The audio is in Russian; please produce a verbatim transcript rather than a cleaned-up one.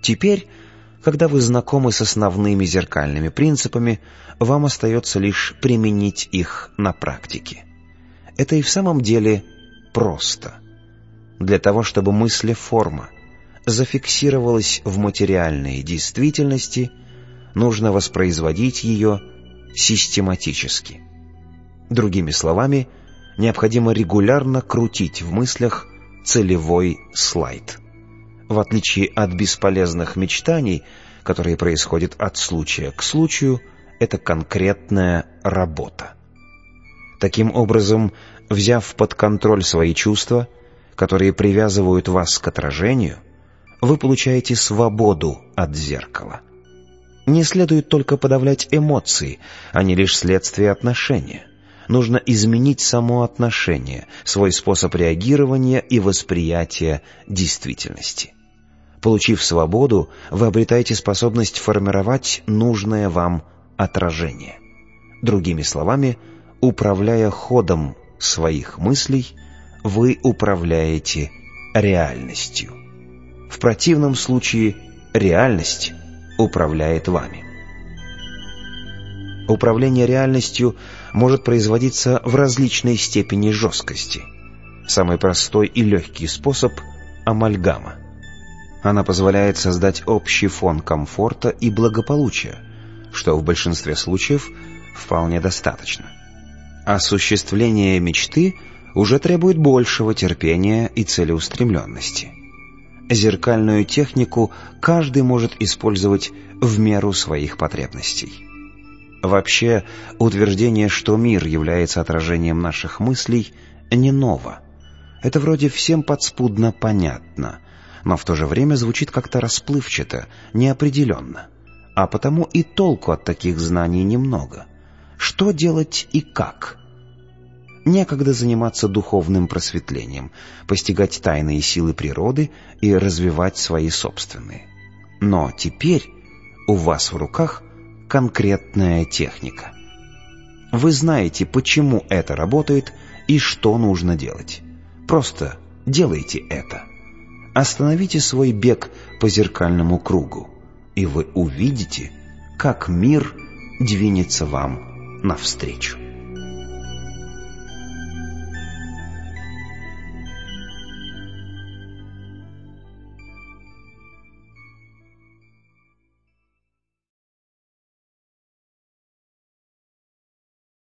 Теперь, когда вы знакомы с основными зеркальными принципами, вам остается лишь применить их на практике. Это и в самом деле просто. Для того, чтобы мыслеформа зафиксировалась в материальной действительности, нужно воспроизводить ее систематически. Другими словами, необходимо регулярно крутить в мыслях целевой слайд. В отличие от бесполезных мечтаний, которые происходят от случая к случаю, это конкретная работа. Таким образом, взяв под контроль свои чувства, которые привязывают вас к отражению, вы получаете свободу от зеркала. Не следует только подавлять эмоции, они лишь следствие отношения. Нужно изменить само отношение, свой способ реагирования и восприятия действительности. Получив свободу, вы обретаете способность формировать нужное вам отражение. Другими словами, управляя ходом своих мыслей, вы управляете реальностью. В противном случае реальность управляет вами. Управление реальностью может производиться в различной степени жесткости. Самый простой и легкий способ – амальгама. Она позволяет создать общий фон комфорта и благополучия, что в большинстве случаев вполне достаточно. Осуществление мечты уже требует большего терпения и целеустремленности. Зеркальную технику каждый может использовать в меру своих потребностей. Вообще, утверждение, что мир является отражением наших мыслей, не ново. Это вроде всем подспудно понятно, но в то же время звучит как-то расплывчато, неопределенно. А потому и толку от таких знаний немного. Что делать и как? Некогда заниматься духовным просветлением, постигать тайные силы природы и развивать свои собственные. Но теперь у вас в руках конкретная техника. Вы знаете, почему это работает и что нужно делать. Просто делайте это. Остановите свой бег по зеркальному кругу, и вы увидите, как мир двинется вам навстречу.